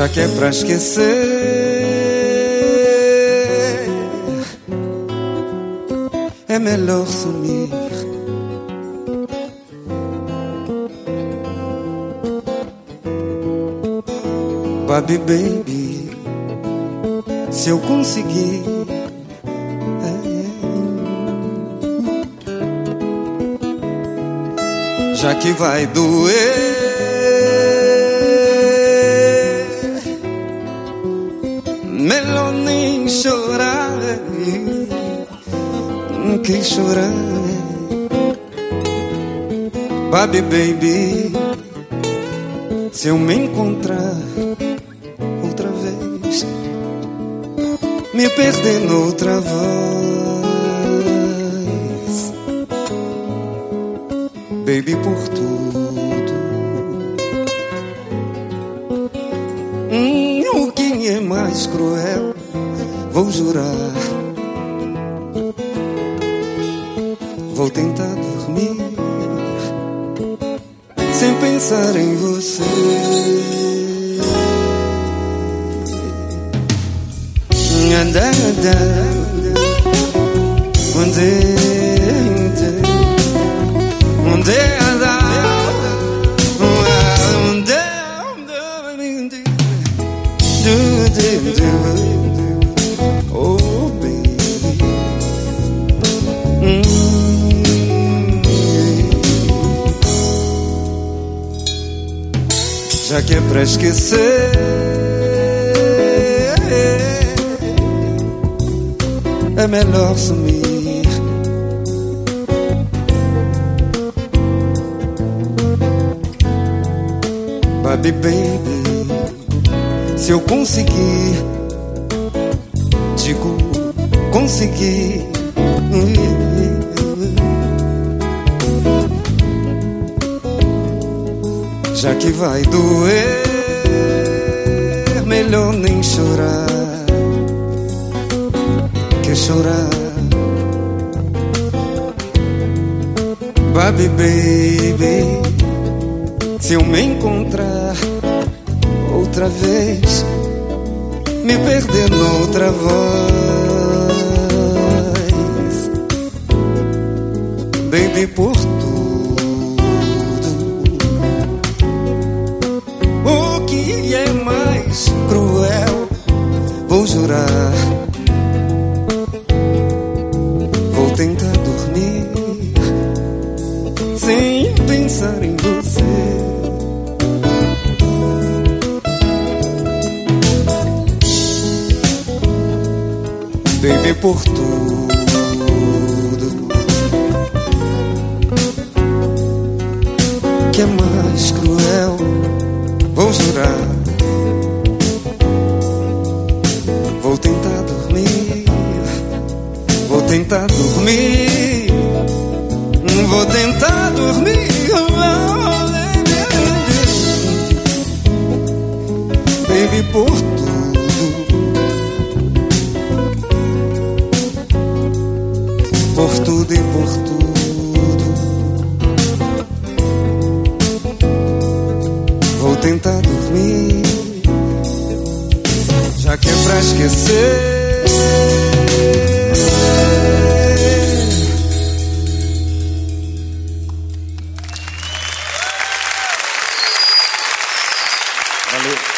Já que é pra esquecer, é melhor sumir. Baby, baby, se eu conseguir, já que vai doer, melhor nem chorar. Quem chorar, baby, baby, se eu me encontrar outra vez, me perder noutra voz, baby, por tudo. O que é mais cruel, vou jurar. Vou tentar dormir sem pensar em você. Oh, baby. Já que é pra esquecer, é melhor sumir. Baby, baby, se eu conseguir, digo, conseguir, já que vai doer, melhor nem chorar. Quer chorar, baby, baby, se eu me encontrar outra vez, me perder noutra voz, baby, por tudo. O que é mais cruel, vou jurar. Vou tentar dormir sem pensar em você. Baby, por tudo. Que é mais cruel, vou jurar. Vou tentar dormir. Vou tentar dormir. Vou tentar dormir. Baby, por tudo. Por tudo e por tudo. Vou tentar dormir, já que é pra esquecer. Valeu.